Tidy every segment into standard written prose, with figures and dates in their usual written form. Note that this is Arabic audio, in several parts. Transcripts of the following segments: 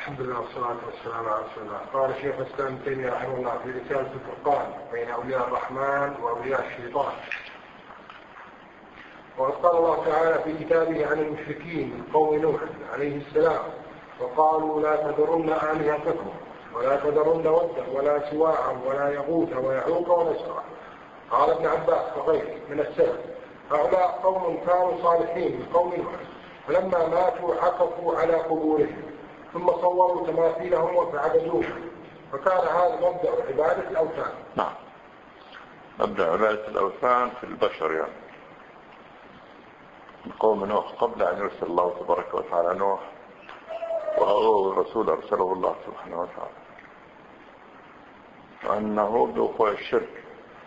الحمد لله والصلاة والسلام على رسول الله. قال شيخ الإسلام ابن تيمية رحمه الله في رسالة الفرقان بين أولياء الرحمن وأولياء الشيطان: وقد قال الله تعالى في كتابه عن المشركين من قوم نوح عليه السلام: وقالوا لا تذرن آلهتكم ولا تذرن ودا ولا سواعا ولا يغوث ويعوق ونسرا. قال ابن عباس وغيره من السلف: هؤلاء قوم كانوا صالحين من قوم نوح، فلما ماتوا عكفوا على قبورهم ثم صوروا تماثيلهم فعبدوها، فكان هذا مبدأ عبادة الأوثان. نعم، مبدأ عبادة الأوثان في البشر يعني من قوم نوح قبل أن يرسل الله تبارك وتعالى نوح، وهو الرسول أرسله الله سبحانه وتعالى، وأنه بوقوع الشرك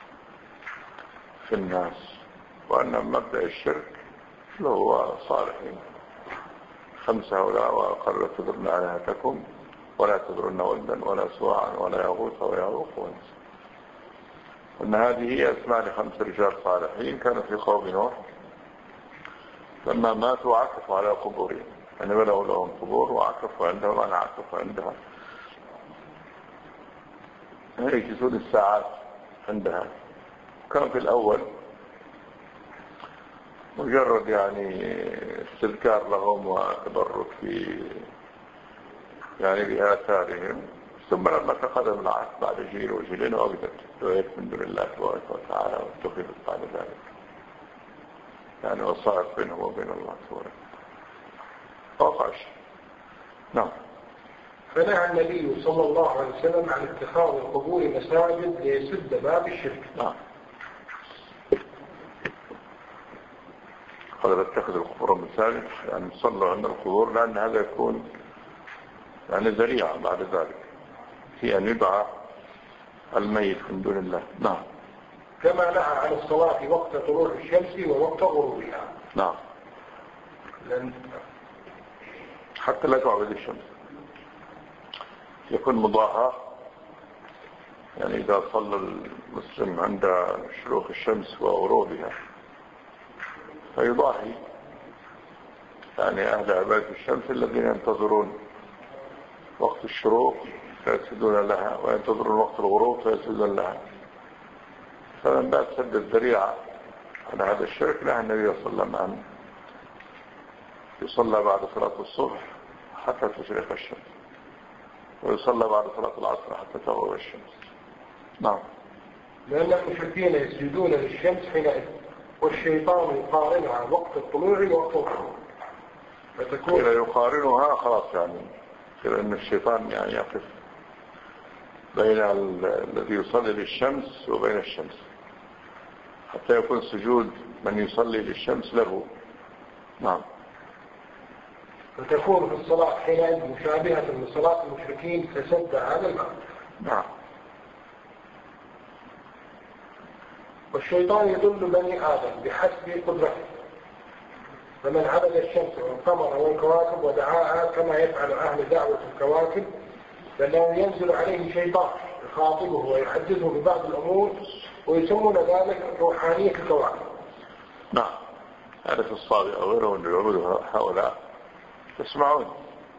في الناس، وأن مبدأ الشرك هو صالحين 5 هؤلاء: وقال لا تذرن آلهتكم ولا تذرن ودا ولا سواعا ولا يغوث ويعوق ونسرا. وأن هذه هي أسماء ل5 رجال صالحين كانوا في قوم نوح، لما ماتوا عكفوا على قبورهم، يعني بلغوا لهم قبور وعكفوا عندهم، أنا عكفوا عندها، يجلسون الساعات عندها. كان في الأول مجرد يعني استذكار لهم وتبرك في يعني بآثارهم، ثم لما تقدم العهد بعد جيل وجيلين وجدت دعيت من دون الله تبارك وتعالى واتخذت بعد ذلك، يعني وصارت بينهم وبين الله تبارك وتعالى. نعم. فنهى النبي صلى الله عليه وسلم عن اتخاذ القبور مساجد ليسد باب الشرك. نعم. قال اتخذ القبور مساجد، يعني صلوا عند القبور، لأن هذا يكون يعني ذريعة بعد ذلك في أن يدعى الميت من دون الله. نعم. كما نهى عن الصلاة وقت طلوع الشمس ووقت غروبها. نعم. حتى لا تعبد الشمس، يكون مضاحى، يعني إذا صلى المسلم عند شروق الشمس وغروبها فيضاحي يعني أهل عبادة الشمس الذين ينتظرون وقت الشروق فيسجدون لها، وينتظرون وقت الغروب فيسجدون لها. فمن بعد سد الذريعة على هذا الشرك نهى النبي صلى الله عليه وسلم أن يصلى بعد صلاة الصبح حتى تشرق الشمس، ويصلى بعد صلاة العصر حتى تغرب الشمس. نعم. لأن المشركين يسجدون للشمس حينئذ، والشيطان يقارنها وقت الطلوع ووقت الغروب، فتكون إذا يقارنها خلاص، يعني لأن الشيطان يعني يقف بين الذي يصلي للشمس وبين الشمس، حتى يكون سجود من يصلي للشمس له. نعم. فتكون في الصلاة حينئذ مشابهة لصلاة المشركين فسد هذا الباب. نعم. والشيطان يضل بني آدم بحسب قدرته، فمن عبد الشمس والقمر والكواكب ودعاها كما يفعل أهل دعوة الكواكب، فإنه ينزل عليه شيطان يخاطبه ويحدثه ببعض الأمور، ويسمون ذلك روحانية الكواكب. نعم. هذا في الصابئ أو غيره أن يعبدوا هؤلاء يسمعون،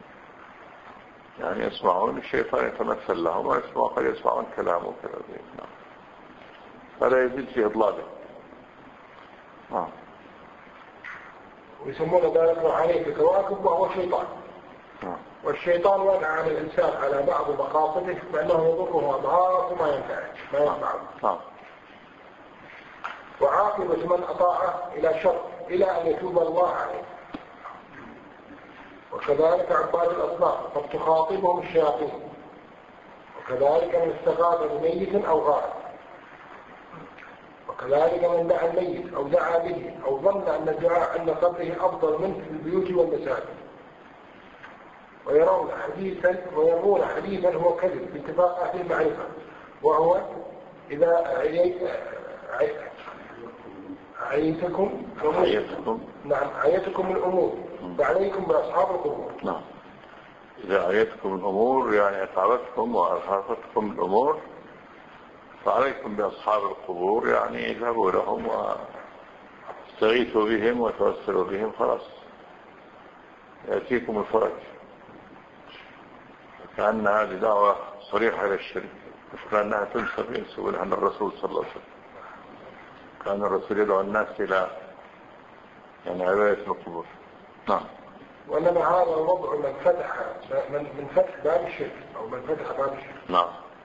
يعني يسمعون الشيطان يتمثل لهم ويسمعون قد يسمعون كلامه كذا. نعم. فلا يزيد في إضلاله. نعم. ويسمون ذلك روحانية الكواكب، وهو شيطان. والشيطان وضع عن الإنسان على بعض مقاصده بأنه يضره أضرار وما ينفعه. وعاقبة من أطاعه إلى شر إلى أن يتوب الله عليه. وكذلك عباد الأصنام قد تخاطبهم الشياطين، وكذلك من استغاث بميت أو غائب، وكذلك من دعا الميت أو دعا به أو ظن أن الدعاء عند قبره أفضل منه في البيوت والمساجد، ويرون حديثا هو كذب باتفاق أهل المعرفة، وهو إذا عيتكم الأمور فعليكم بأصحاب القبور. نعم. إذا عيتكم الأمور يعني أتعبتكم وأرهقتكم الأمور فعليكم بأصحاب القبور، يعني اذهبوا لهم واستغيثوا بهم وتوسلوا بهم، خلاص يأتيكم الفرج. كأن هذه دعوة صريحة إلى الشرك، مش أنها ينسب لها الرسول صلى الله عليه وسلم. كان الرسول يدعو الناس إلى يعني عبادة القبور. نعم. وإنما هذا الوضع من فتح باب الشرك أو من فتح باب الشرك. نعم.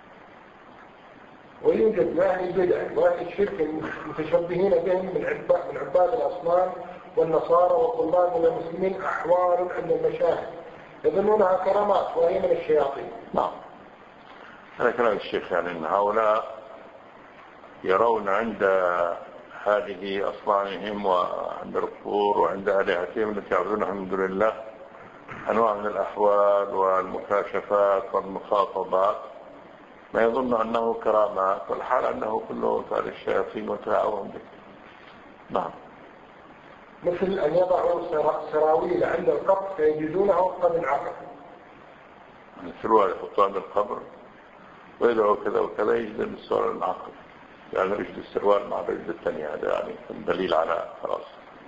ويوجد أهل البدع وأهل الشرك المتشبهين بهم من عباد الأصنام والنصارى والطلاب من المسلمين أحوال عند المشاهد يظنونها كرامات وهي من الشياطين. نعم. هذا كلام الشيخ، يعني أن هؤلاء يرون عند هذه أصنامهم وعند القبور وعند آلهتهم التي يعبدونها من دون الله أنواع من الأحوال والمكاشفات والمخاطبات، ما يظن أنه كرامات، والحال أنه كله فعل الشياطين وتعاون به. نعم. مثل أن يضعوا سراويل عند القبر فيجدونها وفقا من عقل. السروال يحطوا عند القبر ويدعوا كذا وكذا، يجد السروال العقل، يعني رجل السروال مع رجل الثانية، هذا يعني دليل على خلاص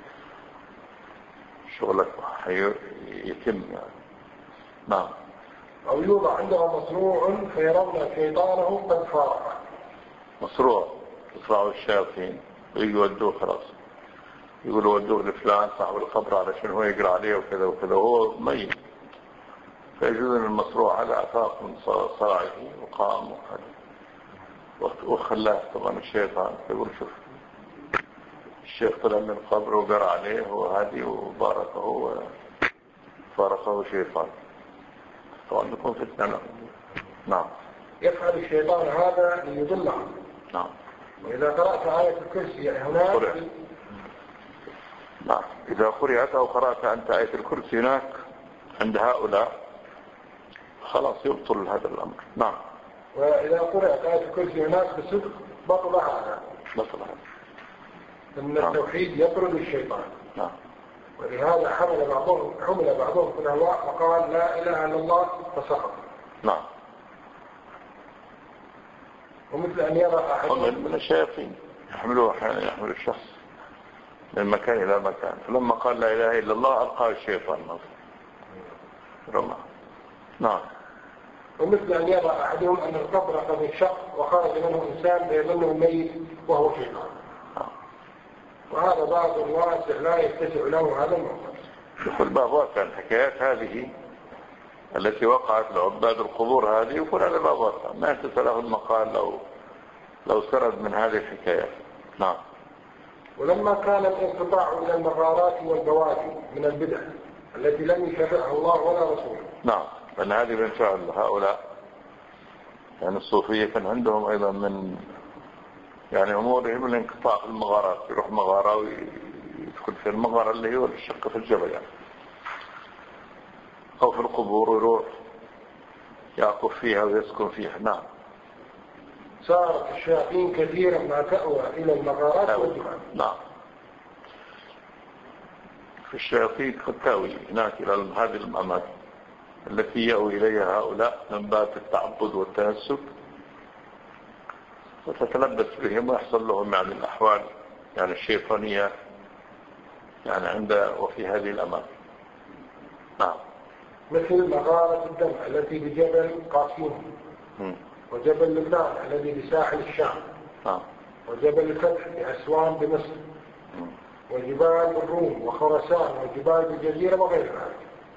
شغلك يتم يعني. نعم. أو يوضع عندها مصروع فيرون شيطانه قد فارق. مصروع يطلعوا الشياطين ويودوه خلاص، يقولوا ودوه لفلان صاحب القبر علشان هو يقرأ عليه وكذا وكذا وهو ميت، فيجوز المصروع على أفاق من صراعه وقام وخلاه طبعا الشيطان، يقول شوف الشيخ طلع من القبر وقرأ عليه وهدي وباركه وفارقه شيطان، طبعا يكون فتنة. نعم. يفعل الشيطان هذا ليضلهم. نعم. وإذا قرأت آية الكرسي هناك نعم، إذا قرأت أو قرأت أنت آية الكرسي هناك عند هؤلاء خلاص يبطل هذا الأمر. نعم. وإذا قرأت آية الكرسي هناك بصدق بطل هذا. إن التوحيد يطرد الشيطان. نعم. ولهذا حمل بعضهم في الهواء وقال لا إله إلا الله فسقط. نعم. ومثل أن يرى أحد من الشياطين يحملوه أحيانا، يحمل الشخص من مكان إلى مكان، فلما قال لا إله إلا الله ألقاه الشيطان رمى. نعم. ومثل أن يرى أحدهم أن القبر قد انشق وخرج منه إنسان فيظنه ميت وهو شيطان. وهذا بعض واسع لا يتسع له هذا الموضوع. يقول باب واسع، الحكايات هذه التي وقعت لعباد القبور هذه يقول هذا باب واسع ما يتسع له المقال لو سرد من هذه الحكايات. نعم. ولما كان الانقطاع من المغارات والبوادي من البدع التي لم يشرعها الله ولا رسوله. نعم. لأن هذه من فعل هؤلاء، يعني الصوفية كان عندهم أيضا من يعني أمورهم الانقطاع في المغارات، يروح مغارة ويدخل في المغارة اللي هو الشق في الجبل يعني، أو في القبور ويروح يعقف فيها ويسكن فيها. نعم. صارت الشياطين كثيرا ما تأوى إلى المغارات والجبال. نعم. في الشياطين قد تأوي هناك إلى هذه الأماكن التي يأوي إليها هؤلاء من باب التعبد والتنسك، وتتلبس بهم ويحصل لهم يعني الأحوال يعني الشيطانية يعني عند وفي هذه الأماكن. نعم. مثل مغارة الدم التي بجبل قاسيون، وجبل لبنان الذي بساحل الشام، وجبل الفتح بأسوان بمصر، وجبال الروم وخراسان وجبال الجزيرة وغير ذلك،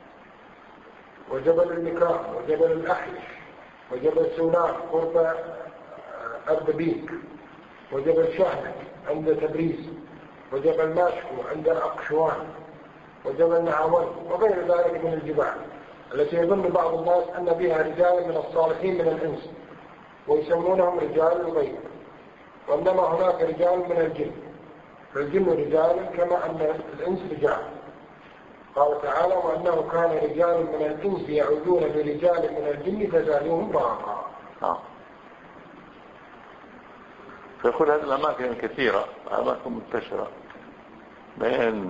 وجبل المكرام وجبل الأحلش وجبل سونان قرب أردبيل، وجبل شهنك عند تبريز، وجبل ماشكو عند أقشوان، وجبل نعوان وغير ذلك من الجبال التي يظن بعض الناس أن بها رجال من الصالحين من الإنس ويسمونهم رجال الغيب، وإنما هناك رجال من الجن، فالجن رجال كما أن الإنس رجال. قال تعالى وأنه كان رجال من الإنس يعودون برجال من الجن فزادوهم رهقا. فيقول هذه الأماكن كثيرة، أماكن منتشرة بين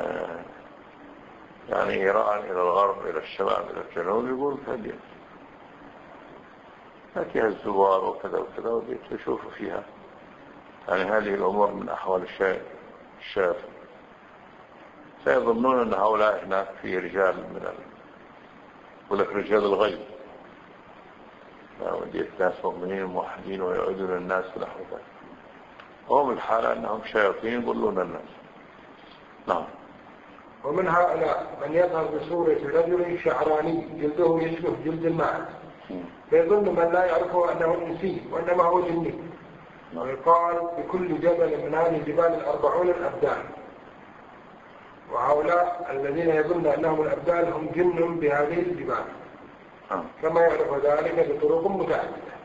يعني إيران إلى الغرب إلى الشمال إلى الجنوب، يقول هذه فيها الزوار وكذا وكذا ويشوفوا فيها يعني هذه الأمور من أحوال الشافع، فيظنون أن هؤلاء هناك في رجال من يقول لك رجال الغيب ودية ناس مؤمنين موحدين ويعودون الناس ونحو ذلك. وهم الحالة أنهم شياطين يضلون الناس. نعم. ومن هؤلاء من يظهر بصورة رجل شعراني جلده يشبه جلد الماء، فيظن من لا يعرفه أنه إنسي وإنما هو جني. ويقال بكل جبل من هذه الجبال 40 الأبدال. وهؤلاء الذين يظن أنهم الأبدال هم جن بهذه الجبال، كما يعرف ذلك بطرق متعددة.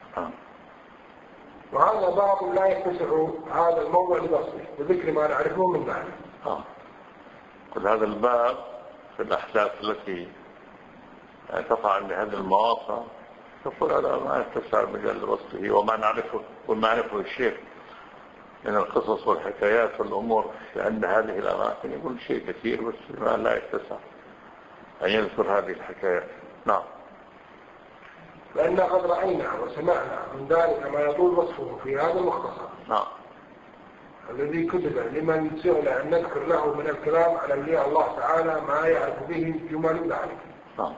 وهذا باب لا يتسع هذا الموضوع لبسطه بذكر ما نعرفه من ذلك. كل هذا الباب في الأحداث التي تقع عند هذه المواقع يقول هذا ما يتسع مجال لبسطه، وما نعرفه الشيخ من القصص والحكايات والأمور لأن هذه الأماكن يقول شيء كثير بس ما لا يتسع أن يذكر هذه الحكايات. نعم. لأن قد رأينا وسمعنا من ذلك ما يطول وصفه في هذا المختصر. نعم. الذي كتب لمن سئل أن نذكر له من الكلام على أولياء الله تعالى ما يعرف به جمل ذلك. نعم.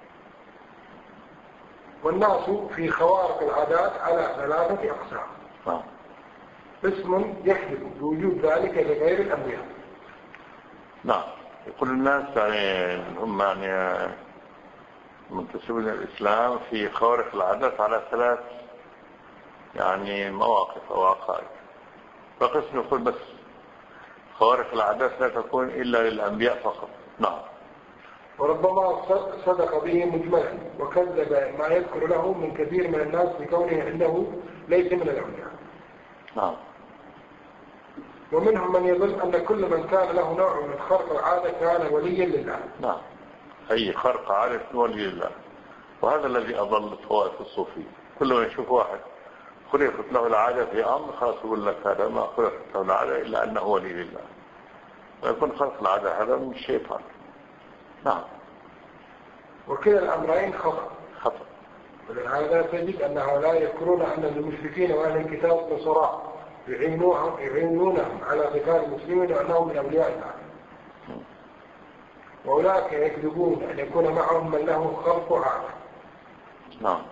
والناس في خوارق العادات على 3 أقسام. نعم. قسم يحدث بوجود ذلك لغير الأنبياء. نعم. يقول الناس يعني هم يعني منتسبين الإسلام في خوارق العادات على 3 يعني مواقف أو عقائد. فقسم يقول بس خوارق العادات لا تكون إلا للأنبياء فقط. نعم. وربما صدق به مجملا وكذب ما يذكر له من كثير من الناس بكونه عنده ليس من الأولياء. نعم. ومنهم من يظن أن كل من كان له نوع من خرق العادة كان وليا لله. نعم. أي خرق عادة ولي لله. وهذا الذي أضل طوائف الصوفية. كل ما يشوف واحد خلقت له العادة في أمر خلاص يقول لك هذا ما خلقت له العادة إلا أنه ولي لله. ويكون خلق العادة هذا من الشيطان. نعم. وكلا الأمرين خطأ. ولهذا تجد أن هؤلاء يذكرون أن المشركين وأهل الكتاب نصراء يعينونهم على قتال المسلمين وأنهم من أولياء الله. وأولئك يكذبون أن يكون معهم من له خلق عادة. نعم.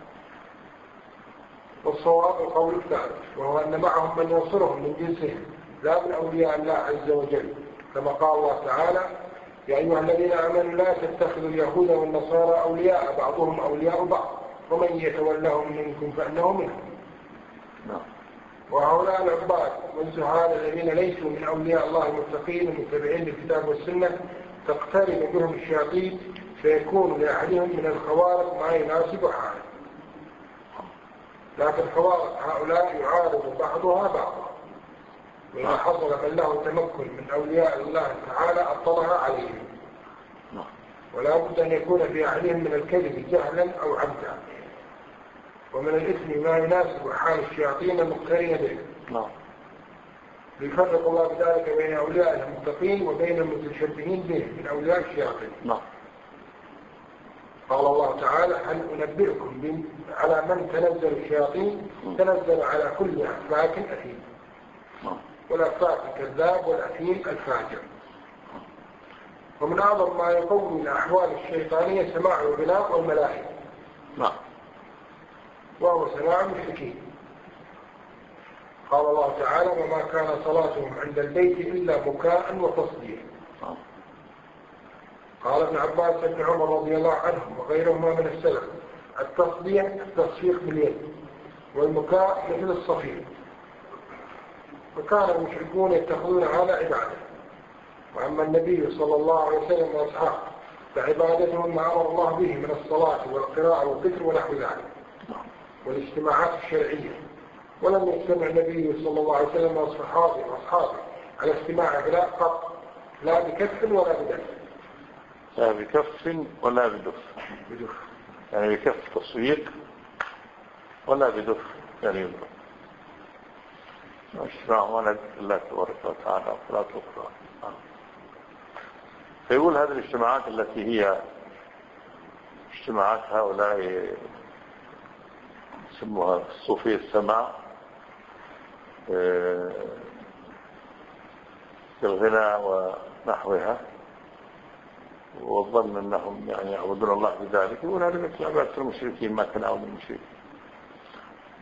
والصواب القول الثالث، وهو أن معهم من ينصرهم من جنسهم لا من أولياء الله عز وجل، كما قال الله تعالى: يا أيها الذين آمنوا لا تتخذوا اليهود والنصارى أولياء بعضهم أولياء بعض ومن يتولهم منكم فإنه منهم. نعم. وهؤلاء العباد والزهاد الذين ليسوا من أولياء الله المتقين المتبعين للكتاب والسنة تقترب بهم الشياطين فيكون لأحدهم من الخوارق ما يناسب حاله. لكن خوارق هؤلاء يعارض بعضها بعضا، وإذا حصل من له تمكن من أولياء الله تعالى أطلها عليهم. ولا بد أن يكون في أحدهم من الكذب جهلا أو عمدا، ومن الإثم ما يناسب حال الشياطين المقترنة به. ليفرق الله بذلك بين أولياء المتقين وبين المتشبهين به من أولياء الشياطين. قال الله تعالى: هل أنبئكم على من تنزل الشياطين؟ تنزل على كل أفاك أثيم. والأفاك الكذاب والأثيم الفاجر. ومن أعظم ما يقوم الأحوال الشيطانية سماع الغناء والملاهي، وهو سماع المشركين. قال الله تعالى: وما كان صلاتهم عند البيت إلا بكاء وتصديق. قال ابن عباس بن عمر رضي الله عنهم وغيرهما من السلف: التصديق التصفيق باليد، والبكاء مثل الصفير. وكان المشركون يتخذون هذا عبادة. وأما النبي صلى الله عليه وسلم وأصحابه فعبادتهم ما أمر الله به من الصلاة والقراءة والذكر ونحو ذلك والاجتماعات الشرعية. ولم يجتمع النبي صلى الله عليه وسلم وأصحابه على استماع غناء قط، لا بكف ولا بدف. لا بكف ولا بدف. يعني بكف تصوير ولا بدف يعني يضرب. واشتراع ولد الله تبارك وتعالى وصلاة القرآن. فيقول هذه الاجتماعات التي هي اجتماعات هؤلاء يسموها الصوفية السماع في الغناء ونحوها، والظن أنهم يعني يعبدون الله بذلك. يقول هذا مثل عبادة المشركين، ما كان عبد المشركين.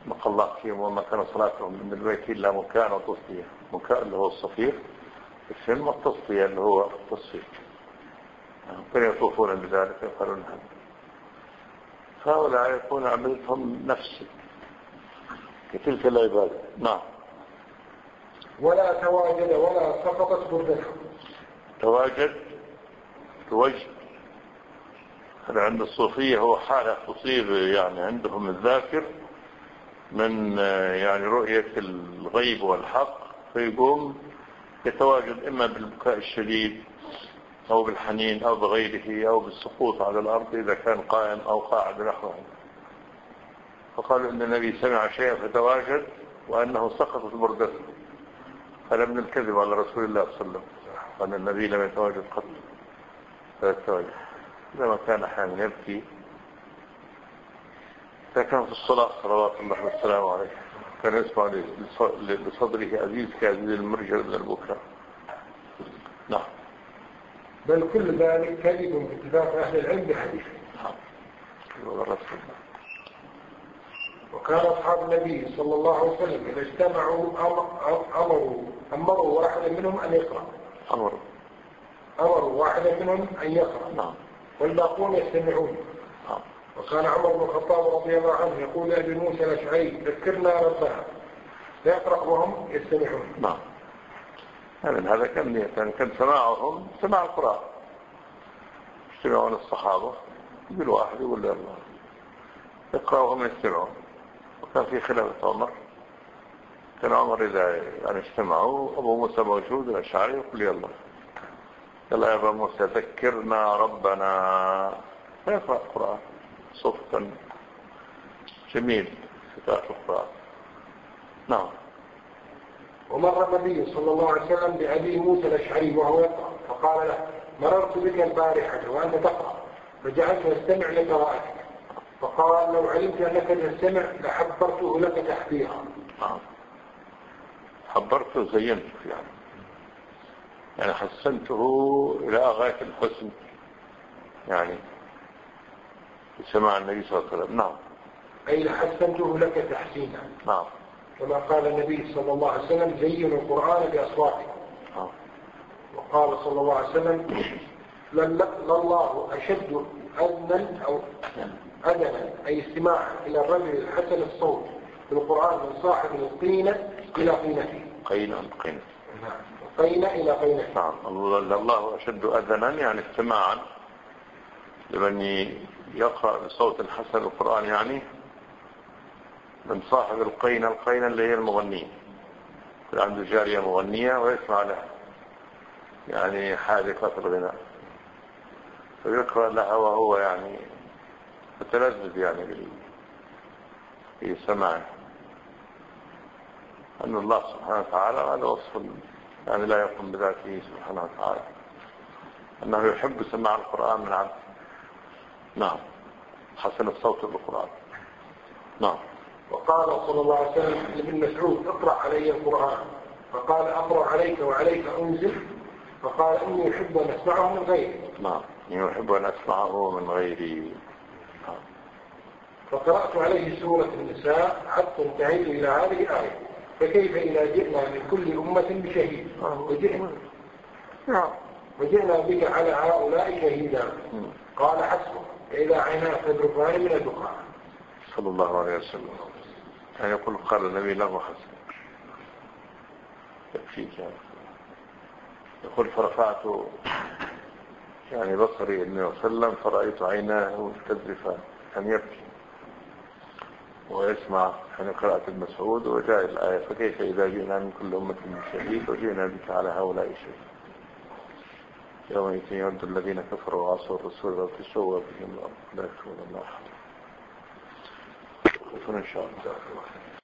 نقل الله فيهم وما كان صلاتهم من البيت إلا مكان وتصدية. مكان اللي هو الصفير السن، والتصدية اللي هو التصفير. كانوا يطوفون بذلك يقالون هذا. فهؤلاء يكون عبادتهم نفسي كتلك العبادة. نعم. ولا تواجد ولا سقطت بردته. تواجد توجد هذا عند الصوفية هو حالة تصيب يعني عندهم الذاكر من يعني رؤية الغيب والحق، فيقوم يتواجد إما بالبكاء الشديد أو بالحنين أو بغيره أو بالسقوط على الأرض إذا كان قائم أو قاعد نحوه. فقالوا إن النبي سمع شيئا فتواجد وأنه سقطت بردته. هذا من الكذب على رسول الله صلى الله عليه وسلم، وأن النبي لم يتواجد قط فيتواجد. لما كان أحيانا يبكي، لكن في الصلاة صلوات الله والسلام عليه كان يسمع لصدره أزيز كأزيز المرجل من البكاء. نعم. بل كل ذلك كذب باتفاق أهل العلم بحديث. وكان أصحاب النبي صلى الله عليه وسلم إذا اجتمعوا أمروا واحدا منهم أن يقرأ. أمروا واحدا منهم أن يقرأ. نعم. والباقون يستمعون. نعم. وكان عمر بن الخطاب رضي الله عنه يقول لأبي موسى الأشعري ذكرنا ربنا، فيقرأ وهم يستمعون. نعم. يعني هذا كان سماعهم سماع القرآن. يستمعون الصحابة بالواحد يقول له الله يقرأ وهم يستمعون. وكان في خلافة عمر كان عمر إذا يعني اجتمعوا أبو موسى موجود الأشعري يقول يلا يا أبا موسى ذكرنا ربنا، فيقرأ القرآن صوتا جميل فتاة القرآن. نعم. ومر النبي صلى الله عليه وسلم بأبي موسى الأشعري وهو يقرأ فقال له مررت بك البارحة وأنت تقرأ فجعلت أستمع لقراءتك، فقال لو علمت أنك تستمع لحبرته لك تحبيرا. حبرته زينته يعني حسنته إلى غاية الحسن يعني بسماع النبي صلى الله عليه وسلم. نعم. أي لحسنته لك تحسينا. نعم. كما قال النبي صلى الله عليه وسلم زينوا القرآن بأصواتكم. وقال صلى الله عليه وسلم لله أشد أذنا أو أذنا أي استماع إلى الرجل الحسن الصوت في القرآن من صاحب القينة إلى قينته. قينة إلى قينته. نعم. الله أشد أذنا يعني استماعا لمن يقرأ بصوت الحسن القرآن، يعني من صاحب القينة اللي هي المغنية. كل عنده جارية مغنية ويسمع لها يعني حادثة الغناء فيقرأ لها وهو يعني متلذذ يعني في سماعه. أن الله سبحانه وتعالى هذا وصف يعني لا يقوم بذاته سبحانه وتعالى أنه يحب سماع القرآن من عبده. نعم. حسن الصوت بالقرآن. نعم. وقال صلى الله عليه وسلم لابن مسعود اقرأ علي القرآن، فقال أقرأ عليك وعليك أنزل، فقال إني أحب أن أسمعه من غيري. نعم. إني أحب أن أسمعه من غيري. فقرأت عليه سورة النساء حتى انتهيت إلى هذه الآية فكيف إذا جئنا من كل أمة بشهيد وجئنا بك على هؤلاء شهيدا. قال حسبه فإذا عيناه تذرفان من الدخان. صلى الله عليه وسلم. يعني يقول قال النبي له حسن يكفيك يعني. يقول فرفعت يعني بصري النبي وسلم فرأيت عيناه تذرفان أن يبكي ويسمع يعني قراءة المسعود وجاء الآية فكيف إذا جئنا من كل أمة بشهيد وجئنا بك على هؤلاء شهيد يوم يود الذين كفروا وعصوا الرسول وتشوى بهم الأرض لا يكتبون الله أحد. إن شاء الله.